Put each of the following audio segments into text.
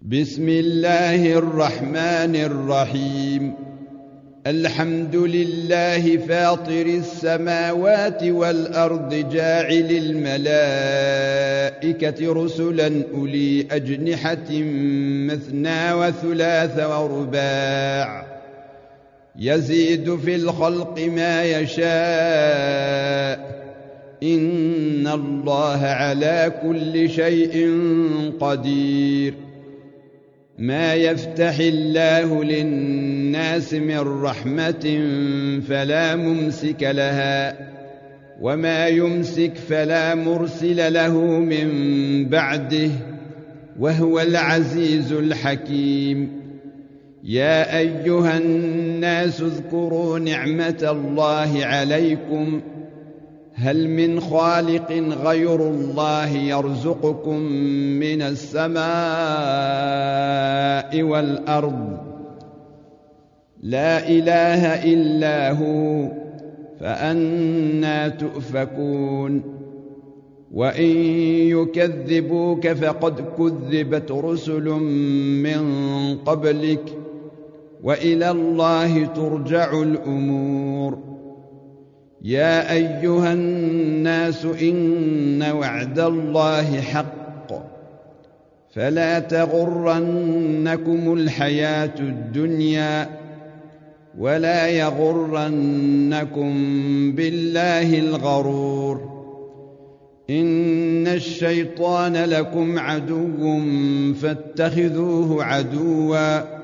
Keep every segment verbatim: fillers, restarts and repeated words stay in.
بسم الله الرحمن الرحيم. الحمد لله فاطر السماوات والأرض جاعل الملائكة رسلا أولي أجنحة مثنى وثلاث ورباع يزيد في الخلق ما يشاء إن الله على كل شيء قدير. ما يفتح الله للناس من رحمة فلا ممسك لها وما يمسك فلا مرسل له من بعده وهو العزيز الحكيم. يا أيها الناس اذكروا نعمة الله عليكم هل من خالق غير الله يرزقكم من السماء والأرض لا إله إلا هو فأنى تؤفكون. وإن يكذبوك فقد كذبت رسل من قبلك وإلى الله ترجع الأمور. يا أيها الناس إن وعد الله حق فلا تغرنكم الحياة الدنيا ولا يغرنكم بالله الغرور. إن الشيطان لكم عدو فاتخذوه عدوا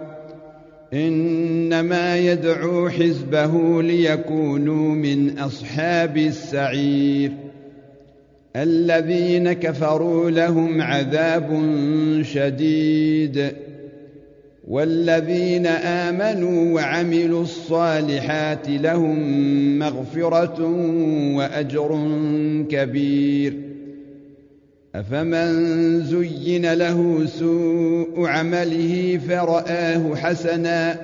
إنما يدعو حزبه ليكونوا من أصحاب السعير. الذين كفروا لهم عذاب شديد والذين آمنوا وعملوا الصالحات لهم مغفرة وأجر كبير. أفمن زين له سوء عمله فرآه حسنا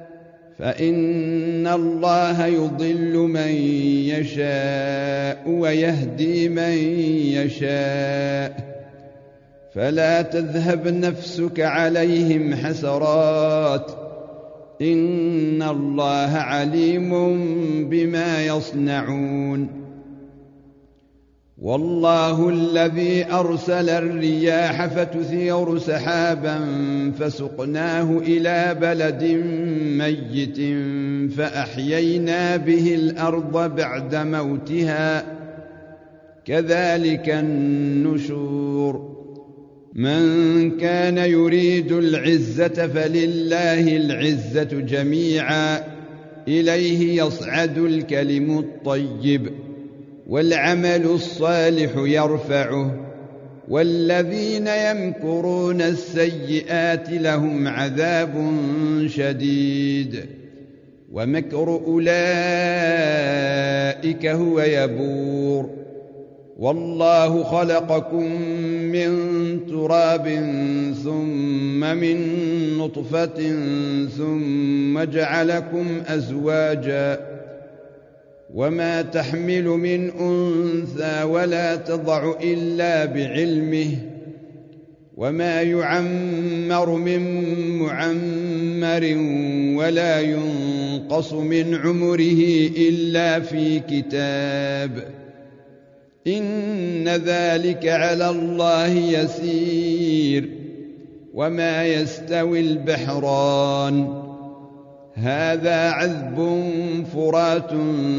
فإن الله يضل من يشاء ويهدي من يشاء فلا تذهب نفسك عليهم حسرات إن الله عليم بما يصنعون. والله الذي أرسل الرياح فتثير سحابا فسقناه إلى بلد ميت فأحيينا به الأرض بعد موتها كذلك النشور. من كان يريد العزة فلله العزة جميعا إليه يصعد الكلم الطيب والعمل الصالح يرفعه والذين يمكرون السيئات لهم عذاب شديد ومكر أولئك هو يبور. والله خلقكم من تراب ثم من نطفة ثم جعلكم أزواجا وما تحمل من أنثى ولا تضع إلا بعلمه وما يعمر من معمر ولا ينقص من عمره إلا في كتاب إن ذلك على الله يسير. وما يستوي البحران هذا عذب فرات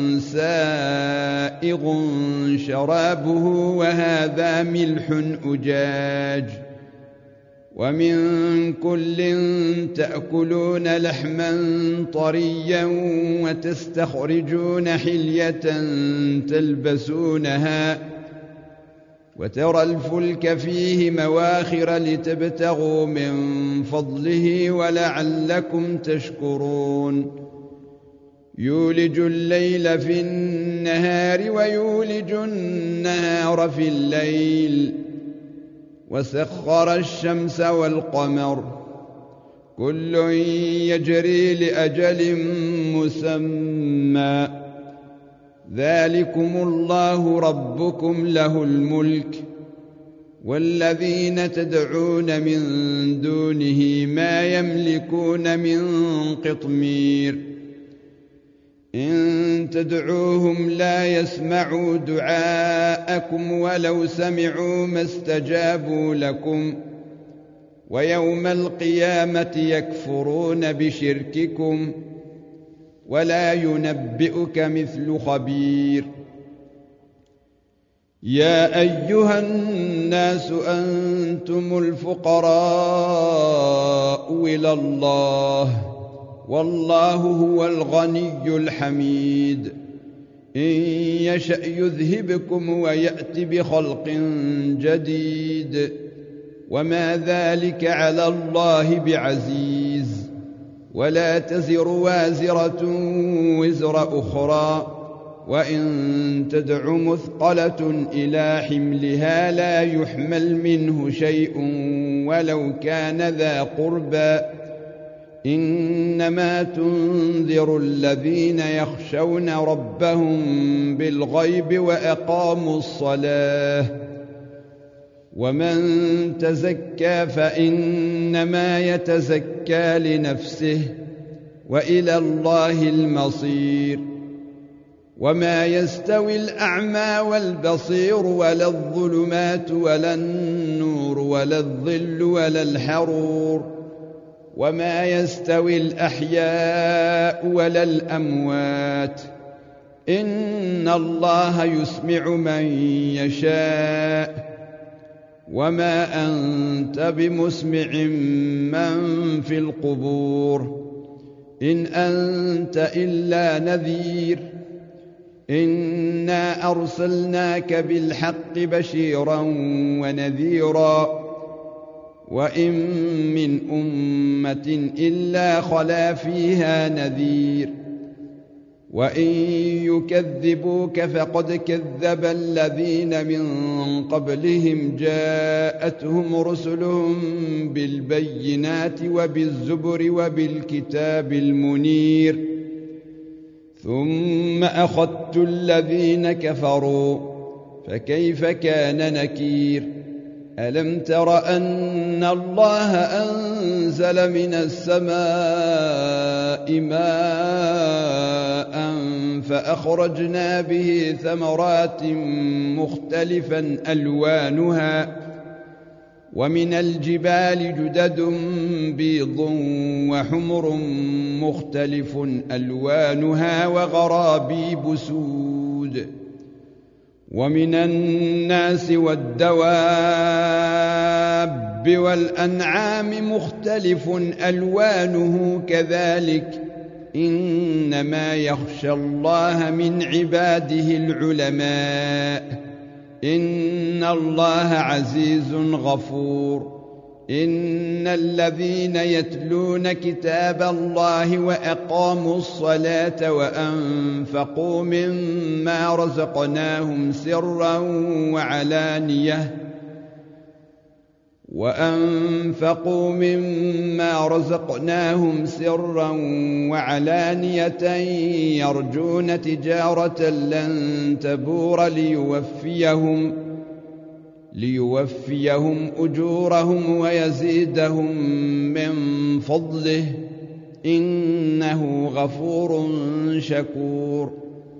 سائغ شرابه وهذا ملح أجاج ومن كل تأكلون لحما طريا وتستخرجون حلية تلبسونها وترى الفلك فيه مواخر لتبتغوا من فضله ولعلكم تشكرون. يولج الليل في النهار ويولج النهار في الليل وسخر الشمس والقمر كل يجري لأجل مسمى ذلكم الله ربكم له الملك والذين تدعون من دونه ما يملكون من قطمير إن تدعوهم لا يسمعوا دعاءكم ولو سمعوا ما استجابوا لكم ويوم القيامة يكفرون بشرككم ولا ينبئك مثل خبير يا أيها الناس أنتم الفقراء إلى الله والله هو الغني الحميد إن يشأ يذهبكم ويأت بخلق جديد وما ذلك على الله بعزيز ولا تزر وازرة وزر أخرى وإن تدع مثقلة إلى حملها لا يحمل منه شيء ولو كان ذا قربى إنما تنذر الذين يخشون ربهم بالغيب وأقاموا الصلاة ومن تزكى فإنما يتزكى لنفسه وإلى الله المصير وما يستوي الأعمى والبصير ولا الظلمات ولا النور ولا الظل ولا الحرور وما يستوي الأحياء ولا الأموات إن الله يسمع من يشاء وما أنت بمسمع من في القبور إن أنت إلا نذير إنا أرسلناك بالحق بشيرا ونذيرا وإن من أمة إلا خلا فيها نذير وإن يكذبوك فقد كذب الذين من قبلهم جاءتهم رسلهم بالبينات وبالزبر وبالكتاب المنير ثم أخذت الذين كفروا فكيف كان نكير ألم تر أن الله أنزل من السماء ماء فأخرجنا به ثمرات مختلفا ألوانها ومن الجبال جدد بيض وحمر مختلف ألوانها وغرابيب سود ومن الناس والدواب والأنعام مختلف ألوانه كذلك إنما يخشى الله من عباده العلماء إن الله عزيز غفور إن الذين يتلون كتاب الله وأقاموا الصلاة وأنفقوا مما رزقناهم سرا وعلانية وأنفقوا مما رزقناهم سرا وعلانية يرجون تجارة لن تبور ليوفيهم ليوفيهم أجورهم ويزيدهم من فضله إنه غفور شكور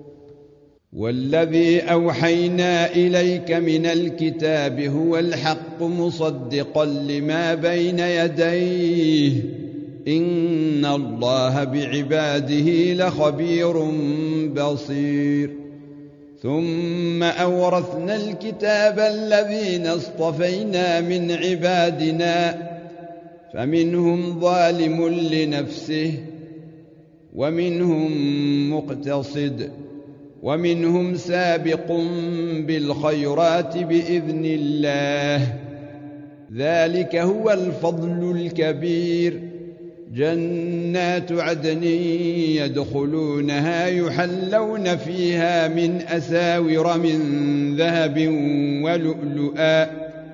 والذي أوحينا إليك من الكتاب هو الحق مصدقا لما بين يديه إن الله بعباده لخبير بصير ثم أورثنا الكتاب الذين اصطفينا من عبادنا فمنهم ظالم لنفسه ومنهم مقتصد ومنهم سابق بالخيرات بإذن الله ذلك هو الفضل الكبير جنات عدن يدخلونها يحلون فيها من أساور من ذهب ولؤلؤا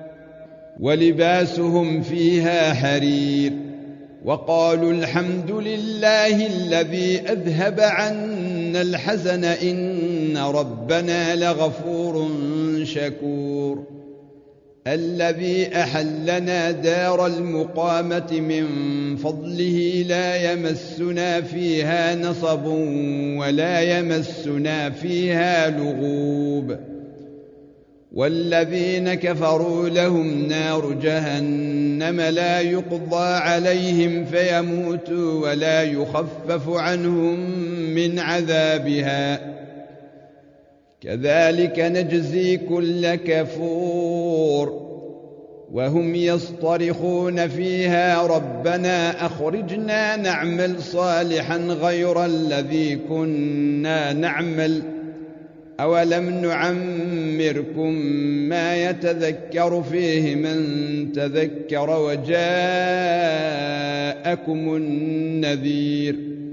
ولباسهم فيها حرير وقالوا الحمد لله الذي أذهب عنا الحزن إن ربنا لغفور شكور الذي أحلنا دار المقامة من فضله لا يمسنا فيها نصب ولا يمسنا فيها لغوب والذين كفروا لهم نار جهنم لا يقضى عليهم فيموتوا ولا يخفف عنهم من عذابها كذلك نجزي كل كفور وهم يصطرخون فيها ربنا أخرجنا نعمل صالحا غير الذي كنا نعمل أولم نعمركم ما يتذكر فيه من تذكر وجاءكم النذير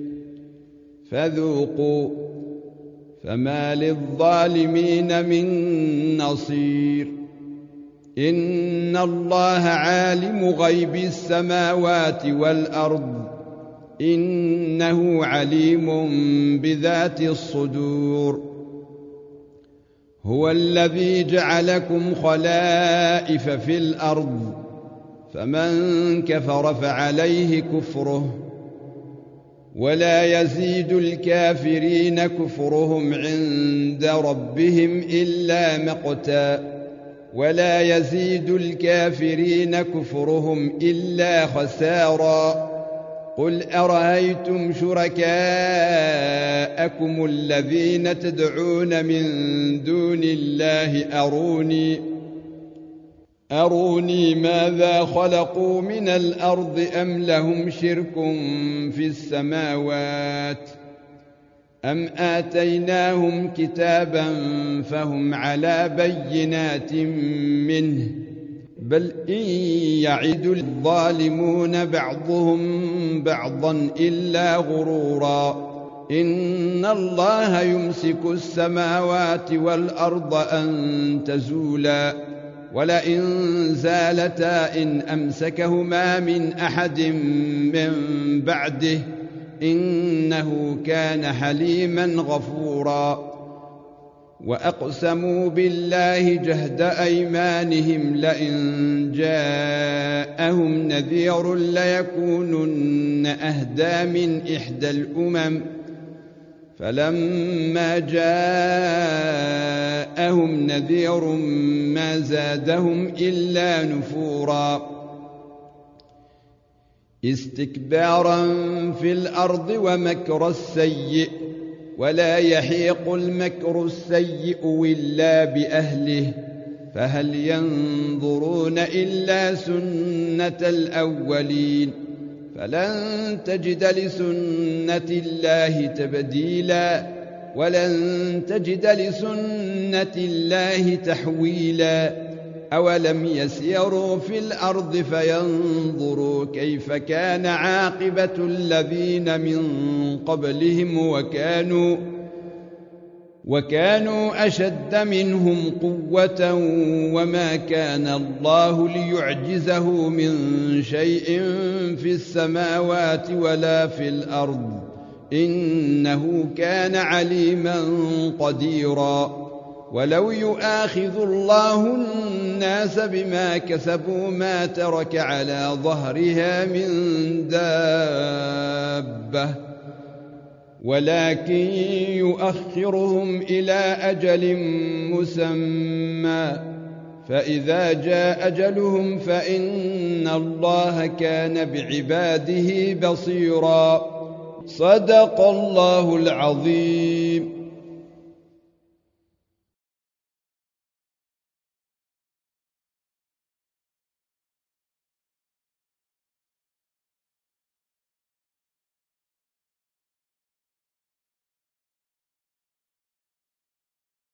فذوقوا فما للظالمين من نصير إن الله عالم غيب السماوات والأرض إنه عليم بذات الصدور هو الذي جعلكم خلائف في الأرض فمن كفر فعليه كفره ولا يزيد الكافرين كفرهم عند ربهم إلا مقتا ولا يزيد الكافرين كفرهم إلا خسارا قل أرأيتم شركاءكم الذين تدعون من دون الله أروني أروني ماذا خلقوا من الأرض أم لهم شرك في السماوات أم آتيناهم كتابا فهم على بينات منه بل إن يعد الظالمون بعضهم بعضا إلا غرورا إن الله يمسك السماوات والأرض أن تزولا ولئن زالتا إن أمسكهما من أحد من بعده إنه كان حليما غفورا وأقسموا بالله جهد أيمانهم لئن جاءهم نذير ليكونن أهدى من إحدى الأمم فلما جاءهم نذير ما زادهم إلا نفورا استكبارا في الأرض ومكر السيء ولا يحيق المكر السيء إلا بأهله فهل ينظرون إلا سنة الأولين فلن تجد لسنة الله تبديلا ولن تجد لسنة الله تحويلا أولم يسيروا في الأرض فينظروا كيف كان عاقبة الذين من قبلهم وكانوا وكانوا أشد منهم قوة وما كان الله ليعجزه من شيء في السماوات ولا في الأرض إنه كان عليما قديرا ولو يؤاخذ الله الناس بما كسبوا ما ترك على ظهرها من دابة ولكن يؤخرهم إلى أجل مسمى فإذا جاء أجلهم فإن الله كان بعباده بصيرا صدق الله العظيم.